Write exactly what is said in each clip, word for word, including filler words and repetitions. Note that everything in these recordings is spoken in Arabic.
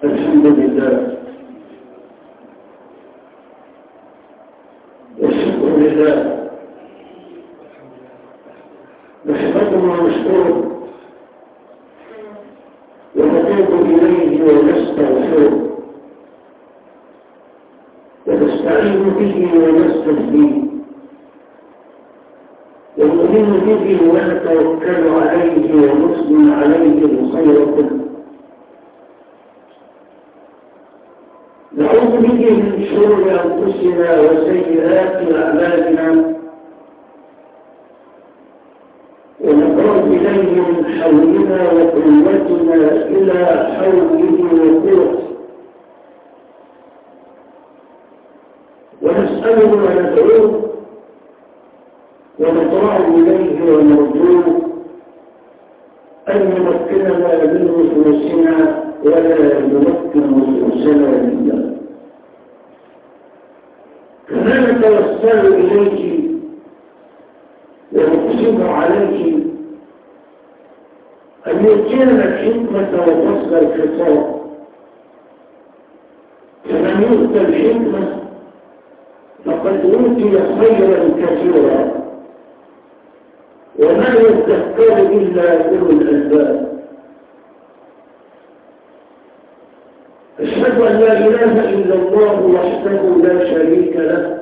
الحمد لله والشكر لله نحمده ونشكره ونتوب إليه ونستغفره ونستعين به ونستهديه ونؤمن به ونتوكل عليه ونثني عليه الخير كله نعوذ به من شرور أنفسنا وسيئات أعمالنا ونقرب إليه من حولنا وقوتنا إلى حوله وقوته ونسأله وندعوه ونطرع إليه ونرجوه أن يمكننا من نفوسنا ولا يمكن نفوسنا لله. كما نتوسل إليك ونقسم عليك أن يؤتينا الحكمة وفصل الخطاب، فمن يؤتى الحكمة فقد أوتي خيرا كثيرا وما يذكر إلا أولو الألباب. أشهد أن لا إله إلا الله وحده لا شريك له،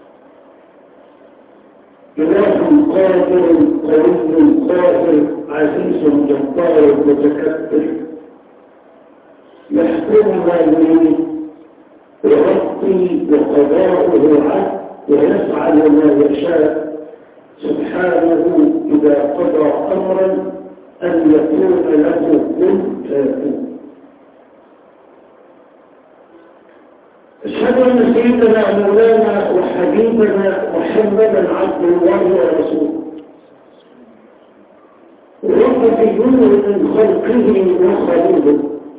إله قادر قوي قاهر عزيز جبار متكبر يحكم ما يريد ويقضي وقضاؤه عدل ويفعل ما يشاء سبحانه إذا قضى أمرا أن يكون له كن فيكون. أشهد أن سيدنا مولانا وحبيبنا محمدا عبد الله ورسوله ورفض من خلقه وخليله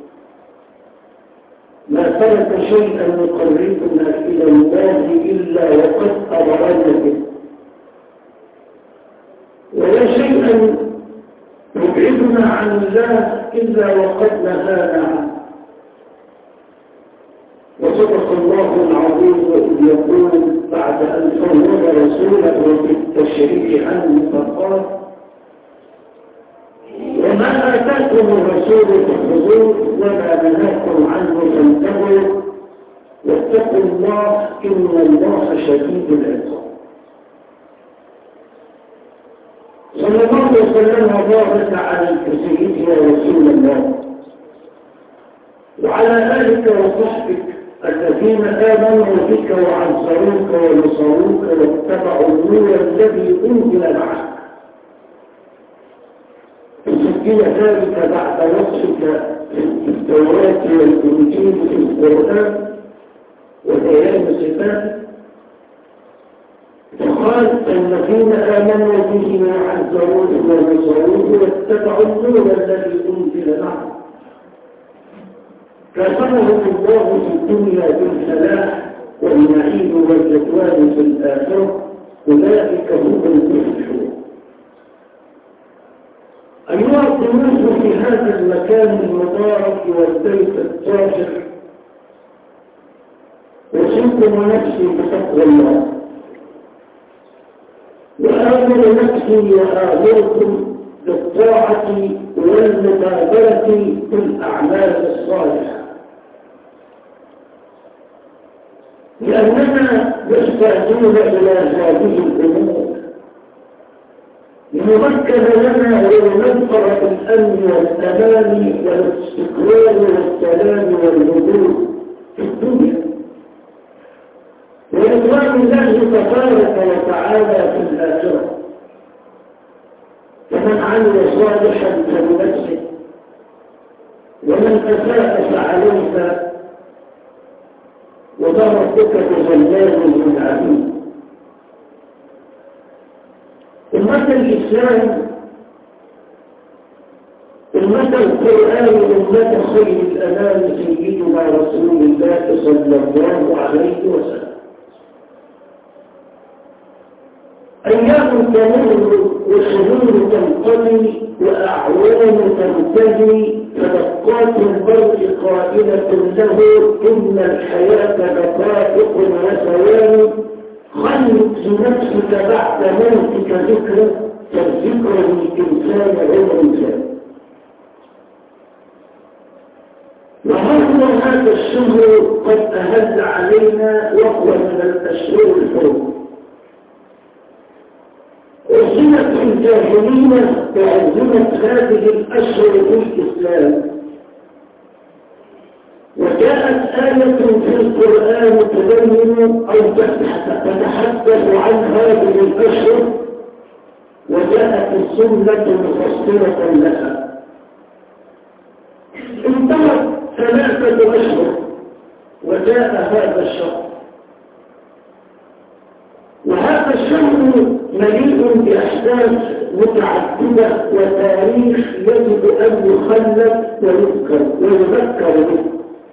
ما ترك شيئا يقربنا إلى الله إلا وقد أمرنا به ولا شيئا يبعدنا عن الله إلا وقد نهانا عنه. وصدق الله العظيم إذ يقول بعد أن فوض رسوله في التشريع عنه فقال: وما آتاكم الرسول فخذوه وما نهاكم عنه فانتهوا واتقوا الله إن الله شديد العقاب. صلى الله عليه وسلم وبارك على سيدنا رسول الله وعلى آلك وصحبك الذين آمنوا بك وعزروك ونصروك واتبعوا النور الذي أنزل معك. تسجل ذلك بعد وصفك في التوراة والإنجيل في القرآن وبيان صفاته، فقال: الذين آمنوا به وعزروه ونصروه واتبعوا النور الذي أنزل معه كافرهم الله في الدنيا بالفلاح والنعيم والجدوان في الآخرة، أولئك هم المفلحون. أيها الضيوف في هذا المكان المبارك والبيت الطاهر، أوصيكم ونفسي بتقوى الله، وآمر نفسي وآمركم بالطاعة والمبادرة بالأعمال الصالحة، لأننا نحتاجون إلى هذه الأمور لنمكن لنا ولننفع بالأمن والأمان والاستقرار والسلام والهدوء في الدنيا، ورضوان الله تبارك وتعالى في الآخرة. فمن عمل صالحا فلنفسه ومن أساء فعليها وما ربك بظلام للعبيد. أمة الإسلام، أمة القرآن، أمة خير الأنام سيدنا رسول الله صلى الله عليه وسلم. أيام تمر وشهور تنقضي وأعوام تنتهي فبقاء نفقات المرء قائلة له إن الحياة دقائق وثواني، خلق لنفسك بعد موتك ذكرى فالذكر للإنسان غير إنسان. وهو هذا الشهر قد أهل علينا وهو من الأشهر الحرم. أرسلت الجاهلية وأنزلت هذه الأشهر في الإسلام، وجاءت آية في القرآن تبين أو تتحدث عن هذه الأشهر، وجاءت السنة مفصلة لها. انتهت ثلاثة أشهر وجاء هذا الشهر، وهذا الشهر مليء بأحداث متعددة وتاريخ يجب أن يخلد ويذكر ويذكر به.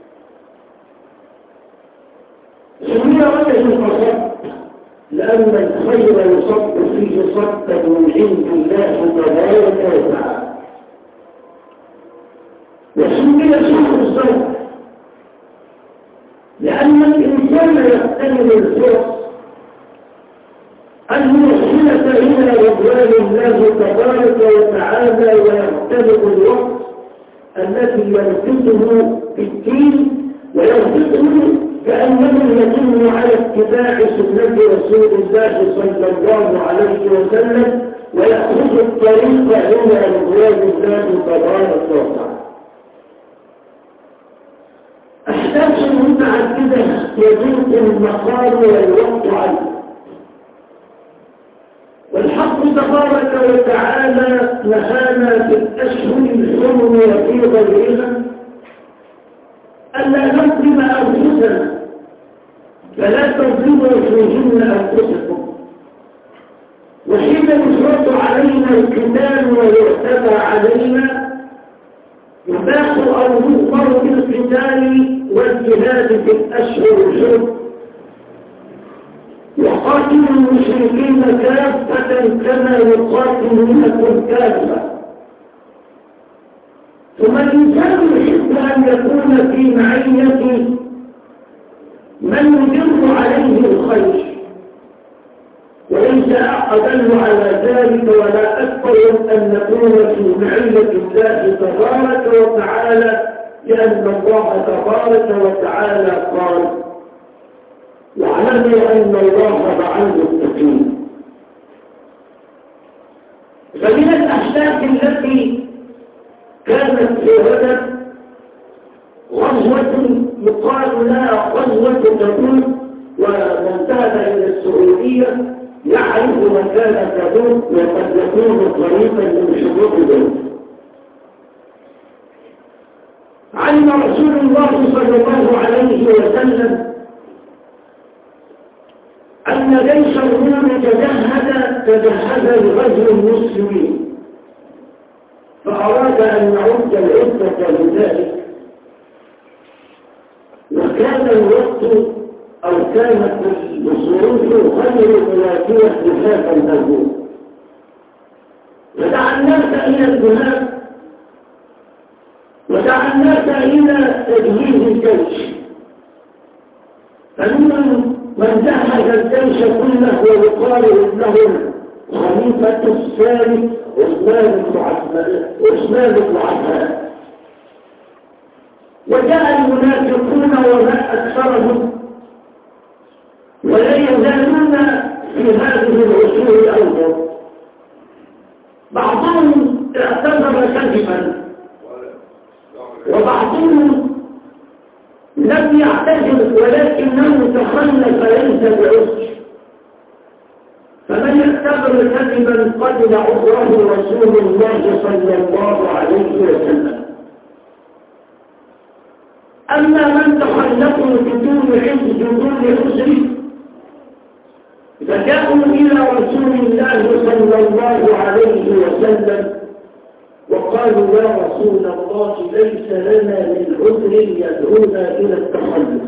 سمي وجه الصد لأن الخير يصد فيه صدا من عند الله تبارك وتعالى، وسمي شهر الزوج لأن الإنسان يغتنم الفرص الموصلة إلى رضوان الله تبارك وتعالى، ويغتنم الوقت الذي ينفقه في الدين وينفقه كأنه يتم على اتباع سنة رسول الله صلى الله عليه وسلم، ويأخذ الطريق إلى رضوان الله تبارك وتعالى. أحداث متعددة يضيق المقام والوقت عنه، والحق تبارك وتعالى نهانا في الأشهر الحرم وفي غيرها ألا نظلم أنفسنا، فلا تظلموا فيهن أنفسكم. وحين يفرض علينا القتال ويعتدى علينا يباح أو يؤمر بالقتال والجهاد في الأشهر الحرم. وقاتلوا المشركين كافة كما يقاتلونكم كافة. ثم الإنسان يحب أن يكون في معية من يدر عليه الخير، وليس أدل على ذلك ولا أكثر أن نكون في معية الله تبارك وتعالى، لأن الله تبارك وتعالى قال: واعلموا أن الله مع المتقين. فمن الأحداث التي كانت في غزة غزوة يقال لها غزوة تبوك، ومن ذهب إلى السعودية يعرف مكان تبوك وقد يكون طريقا من شروط ذلك. علم رسول الله صلى الله عليه وسلم أن جيش الروم تجهز تجهز لغزو المسلمين، فأراد أن يعد العدة لذلك، وكان الوقت أو كانت الظروف غير مناسبة لهذا الهجوم، ودعا الناس إلى الذهاب ودعا الناس إلى تجهيز الجيش. فمنهم من جهز الجيش كله ويقال انه الخليفة الثالث عثمان بن عفان، وجاء المنافقون وما أكثرهم ولا يزالون في هذه العصور أيضا. بعضهم اعتذر كذبا وبعضهم لم يعتذر ولكنه تخلف ليس بعذر، فمن يعتذر كذبا قبل عذره رسول الله صلى الله عليه وسلم. أما من تخلفوا بدون عذر بدون عذر فجاءوا إلى رسول الله صلى الله عليه وسلم وقالوا: يا رسول الله ليس لنا من عذر يدعونا إلى التخلف.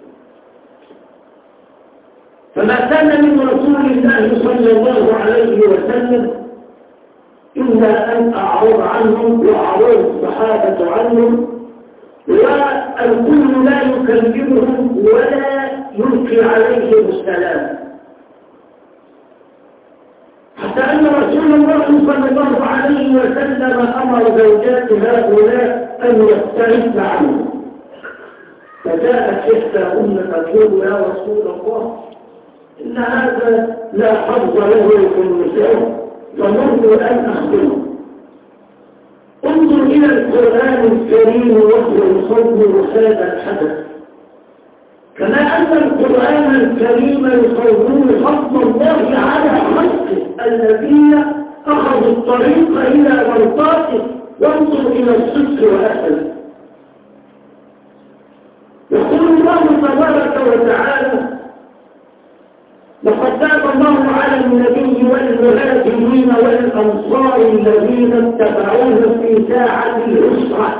فما كان من رسول الله صلى الله عليه وسلم إلا أن أعرض عنهم وأعرض الصحابة عنهم والكل لا يكلمهم ولا يلقي عليهم السلام، حتى أن رسول الله صلى الله عليه وسلم أمر زوجات هؤلاء أن يستعدن عنه. فجاءت إحداهن تقول يا رسول الله إن هذا لا حظ له في النساء فنرجو أن أخبره. انظر إلى القرآن الكريم وهو يصور هذا الحدث، كما أن القرآن الكريم يصور فضل الله على خلقه الذين أخذوا الطريق إلى مرضاته. وانظر إلى الصدق وأهله. يقول الله تبارك وتعالى لقد تاب الله على النبي والمهاجرين والأنصار الذين اتبعوه في ساعة العسرة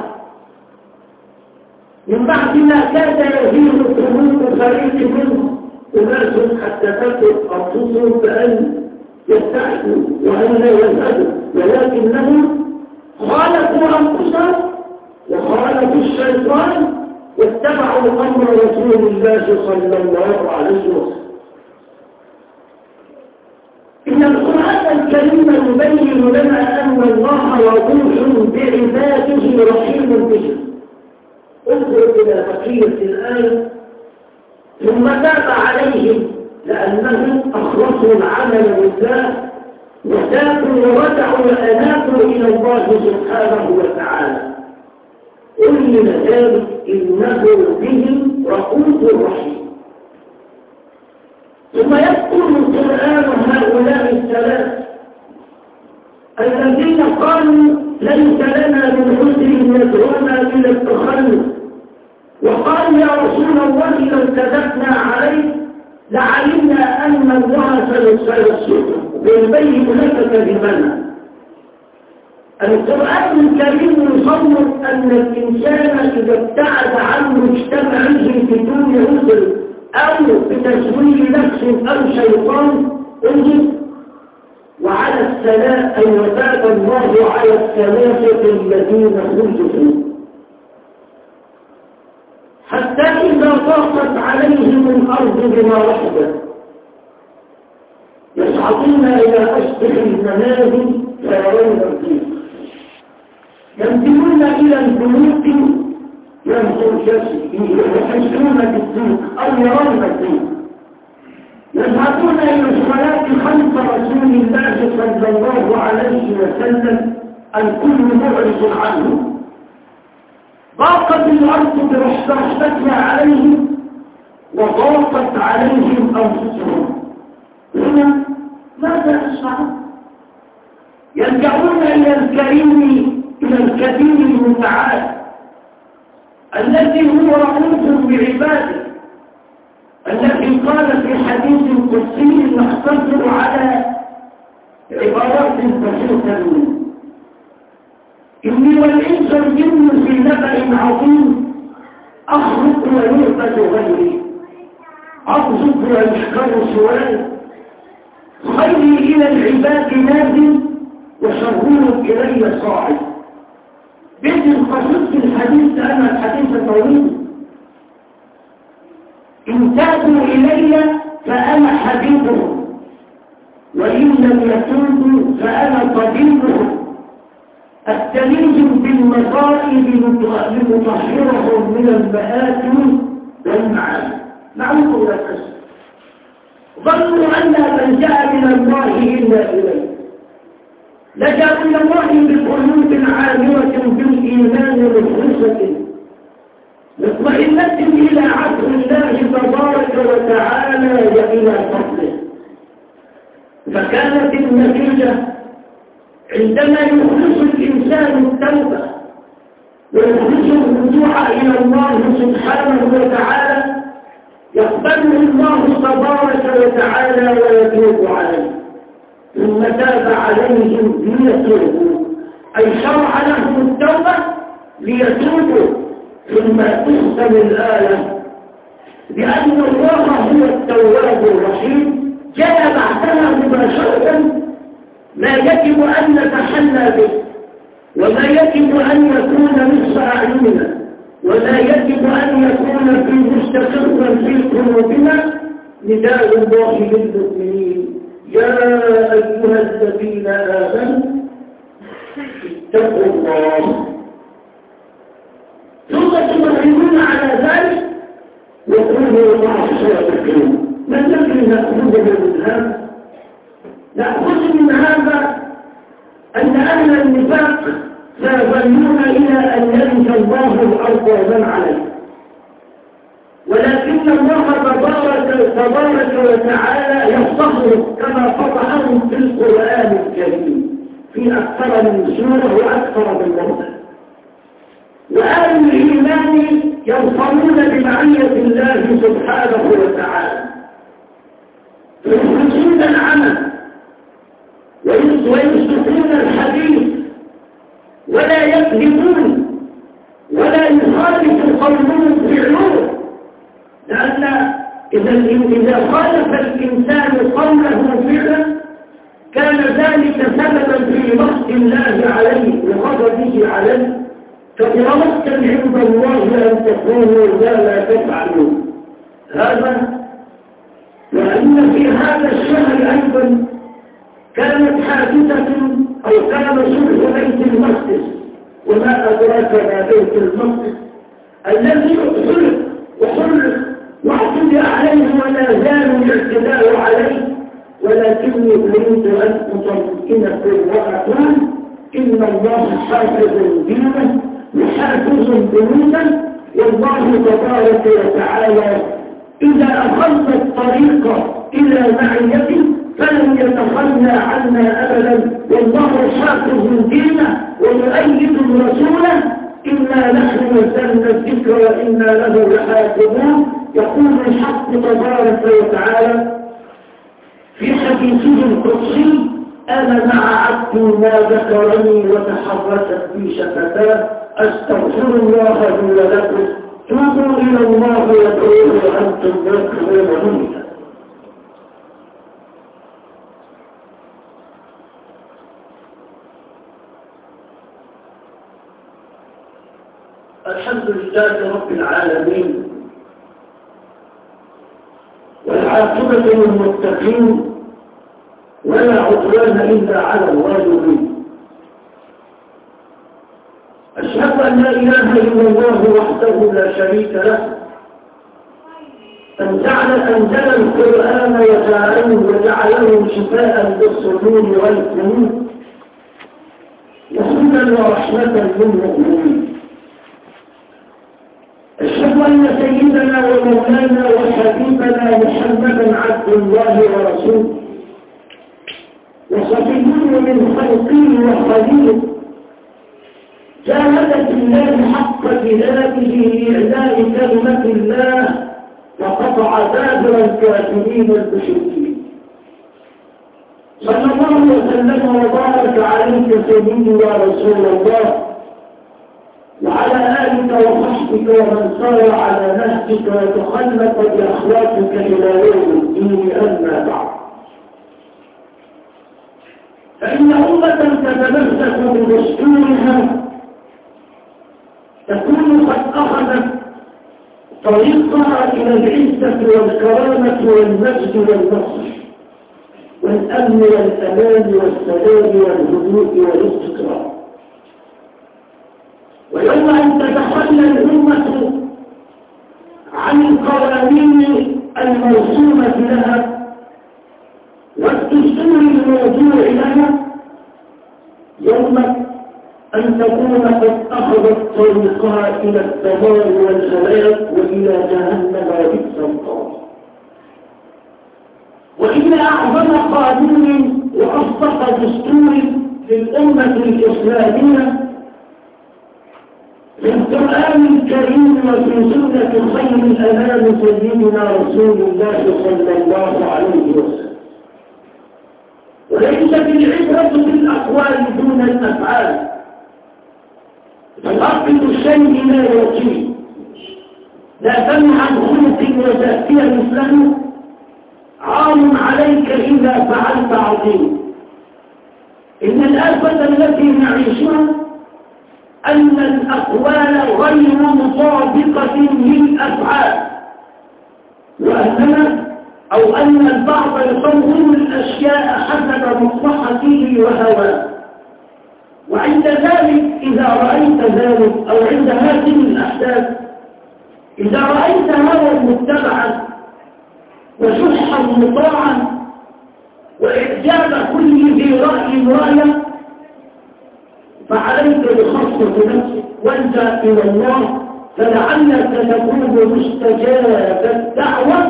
من بعد ما كاد يزيد قلوب فريق منهم أناس حتى تكن أنفسهم بأن يستعدوا وأن لا يذهبوا، ولكنهم خالفوا أنفسهم وخالفوا الشيطان واتبعوا أمر رسول الله صلى الله عليه وسلم. إن القرآن الكريم يبين لنا أن الله رؤوف بعباده رحيم بهم. انظر إلى بقية الآية ثم تاب عليهم لأنهم أخلصوا العمل لله وتابوا ورجعوا وأنابوا إلى الله سبحانه وتعالى. قل ذلك إنه بهم رؤوف رحيم. ثم يذكر القرآن هؤلاء الثلاث الذين قالوا ليس لنا من عذر يدعونا إلى التخلف، وقال يا رسول الله لو كذبنا عليه لعلمنا أن الله سيصدق ويبين لك كذبنا. القرآن الكريم يصور أن الإنسان إذا ابتعد عن مجتمعه بدون عذر أو بتزوير نفس أو شيطان انظر وعلى السلام أن وتاب الله على الثلاثة الذين خلفوا حتى إذا ضاقت عليهم الأرض بما رحبت يصعدون إلى أسطح المنازل فيرون الضيق، ينزلون إلى البيوت يحسون بالضيق أو يرون الضيق، يذهبون إلى الصلاة خلف رسول الله صلى الله عليه وسلم الكل معرض عنه. ضاقت الأرض برحمتها عليهم وضاقت عليهم أنفسهم. هنا ماذا يصنعون؟ يرجعون إلى الكريم إلى الكبير المتعال الذي هو رؤوف بعباده، الذي قال في حديث قدسي نختصر على عبارات بسيطة منه: إني والإنس والجن في نبأ عظيم أخلق ويعبد غيري، أرزق ويشكر سواي، خيري إلى العباد نازل وشرهم إلي صاعد. بإذن قصدت الحديث أنا الحديث طويل. إن تابوا إلي فأنا حبيبهم وإن لم يتوبوا فأنا طبيبهم التليج بالمصائب لمطهرهم من المآثم والمعاصي. نعوذ إلى القسم. ظنوا أن من جاء من الله إلا إليه، لجأوا إلى الله بقلوب عامرة بالإيمان مخلصة مطمئنة إلى عفو الله تبارك وتعالى وإلى فضله. فكانت النتيجة عندما يخلص الإنسان التوبة ويخلص الرجوع إلى الله سبحانه وتعالى يقبله الله تبارك وتعالى ويتوب عليه. ثم تاب عليهم ليتوبوا، أي شرع لهم التوبة ليتوبوا. ثم تختم الآية بأن الله هو التواب الرحيم، جاء بعدها مباشرة ما يجب أن نتحلى به وما يجب أن يكون نصف أعيننا وما ولا يجب أن يكون في مستقرا في قلوبنا نداء الله للمؤمنين يا أيها الذين آمنوا اتقوا الله، ثم تمرنون على ذلك وكونوا مع الصادقين. ما الذي نأخذه من هذا؟ نأخذ من هذا أن أهل النفاق سيظلون إلى أن يرث الله الأرض ومن عليه، ولكن الله تبارك تبارك وتعالى يفضحهم كما فضحهم في القرآن الكريم في أكثر من سورة وأكثر من موضع. وأهل الإيمان يظفرون بمعية الله سبحانه وتعالى، يخلصون العمل ويصدقون الحديث ولا يكذبون ولا يخالف قولهم فعلهم، لأن إذا إذا خالف الإنسان قوله فعلا كان ذلك سببا في مقت الله عليه وغضبه عليه، كبر مقتا عند الله أن تقولوا لا لا تفعلون هذا. وأن في هذا الشهر أيضا كانت حادثة أو كان صلح بيت المقدس، وما أدراك ما بيت المقدس الذي حرق وحرق واعتدى عليه ولا زال الاعتداء عليه، ولكني أريد أن أطمئنكم وأقول إن الله حافظ دينه وحافظ بنوته، والله تبارك وتعالى إذا أخذنا الطريق إلى معيته فلن يتخلى عنا أبدا، والله حافظ دينه ويؤيد رسوله، إنا نحن نزلنا الذكر وإنا له لحافظون. يقول الحق تبارك وتعالى في حديثه القدسي أنا مع عبد ما ذكرني وتحركت في شفتاه أستغفر الله لي ولكم توبوا إلى الله وادعوه وأنتم موقنون. الحمد لله رب العالمين، والعاقبة للمتقين ولا عدوان إلا على الظالمين. أشهد أن لا إله إلا الله وحده لا شريك له، أن جعل أنزل القرآن وجعله وجعله شفاء للصدور والقلوب وهدى ورحمة للمؤمنين. أشهد أن سيدنا ومولانا وحبيبنا محمدا عبد الله ورسوله وصفيه من خلقه وخليله، جاهد في الله حق جهاده لإعلاء كلمة الله وقطع دابر الكافرين المشركين. صلى الله وسلم وبارك عليك سيدي يا رسول الله، وعلى آلك وصحبك ومن سار على نهجك وتخلق بأخلاقك إلى يوم الدين، أما بعد. فإن أمة تتمسك بدستورها تكون قد أخذت طريقها إلى العزة والكرامة والمجد والنصر والأمن والأمان والسلام والهدوء والاستقرار. ويوم أن تتخلى الأمة عن القوانين المرسومة لها والدستور الموضوع لها، يوم أن تكون قد أخذت طريقها إلى الدمار والهلاك وإلى جهنم وبئس القرار. وإن أعظم قانون وأصدق دستور للأمة الإسلامية في القرآن الكريم وفي سنة خير الأنام سيدنا رسول الله صلى الله عليه وسلم. وليست العبرة بالأقوال دون الأفعال، فالأقل الشيء لا يطيع، لا تمنع عن خلق وتأتي مثله، عار عليك إذا فعلت عظيم. إن الآفة التي نعيشها أن الأقوال غير مطابقة وأننا أو أن البعض يصور الأشياء حسب مصلحته وهواه. وعند ذلك إذا رأيت ذلك أو عند هذه الأحداث إذا رأيت هوى متبعا وشحا مطاعا وإعجاب كل ذي رأي رأيه فعليك بخاصة نفسك وانت إلى الله فلعلك تكون مستجاب الدعوة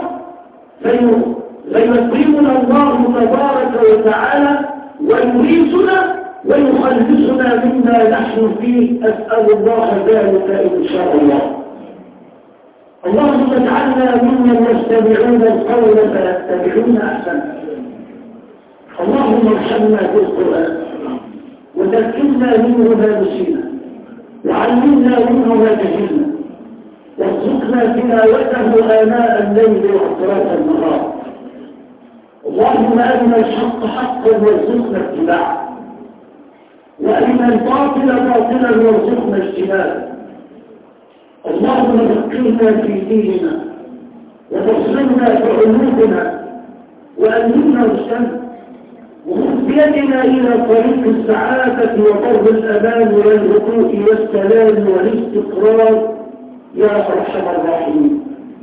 فيكرمنا الله تبارك وتعالى ويريسنا ويخلصنا مما نحن فيه. أسأل الله ذلك إن شاء الله. اللهم اجعلنا ممن يستمعون القول فيتبعون أحسنه. اللهم ارحمنا بالقرآن وذكرنا منه ما نسينا وعلمنا منه ما جهلنا وارزقنا تلاوته آناء الليل وأطراف النهار. اللهم أرنا الحق حقا وارزقنا اتباعه وأرنا الباطل باطلا وارزقنا اجتنابه. اللهم ذكرنا في ديننا وبصرنا بعلومنا وألهمنا رشدنا وخذ بيدنا إلى طريق السعادة وطرد الأمان والهدوء والسلام والاستقرار يا أرحم الراحمين.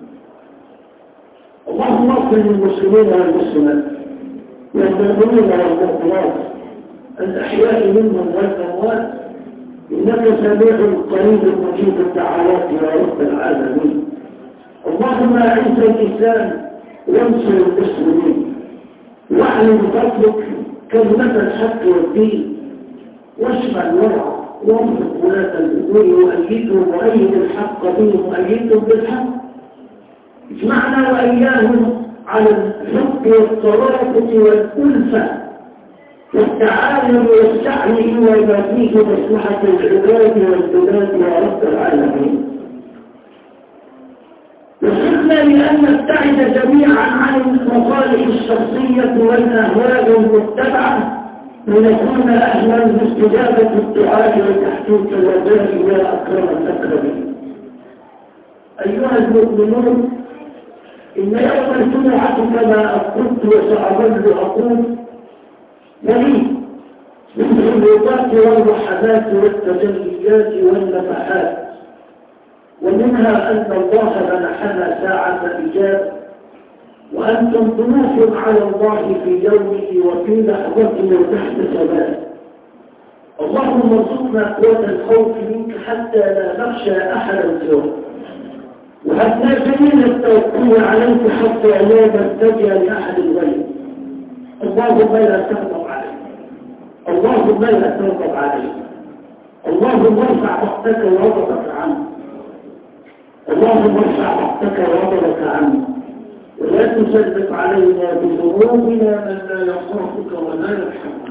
اللهم اغفر للمسلمين والمسلمات والمؤمنين والمؤمنات الأحياء منهم والأموات إنك سميع قريب مجيب الدعوات يا رب العالمين. اللهم أعز الإسلام وانصر المسلمين واعلم بفضلك كلمة الحق والدين واشمل الورع وانفق ولاة الأمور وأيدهم وأيد الحق بهم وأيدهم بالحق. اجمعنا وإياهم على الحب والترافق والألفة والتعاون والسعي إلى ما فيه مصلحة العباد والبلاد يا رب العالمين. وصلنا لأن نبتعد جميعا عن المصالح الشخصية والأهواء المتبعة لنكون أهلا لاستجابة الدعاء وتحقيق الرجاء يا أكرم الأكرمين. أيها المؤمنون، إن يوم الجمعة كما قلت وسأظل أقول ولي من الرضاة والرحمات والتجليات والنفحات، ومنها أن الله منحنا ساعة إجابة وأنتم ضيوف على الله في يومه وفي لحظته وتحت سماه. اللهم ارزقنا قوة الخوف منك حتى لا نخشى أحدا سواك، وهبنا جميل التوكل عليك حتى لا نلتجأ لأحد غيرك. اللهم لا تغضب عليك، اللهم لا تغضب عليك، اللهم ارفع وقتك وغضبك عنه، اللهم ارفع وقتك وغضبك عنه، ولا تسلط علينا بذنوبنا من لا يخافك ولا يرحمك.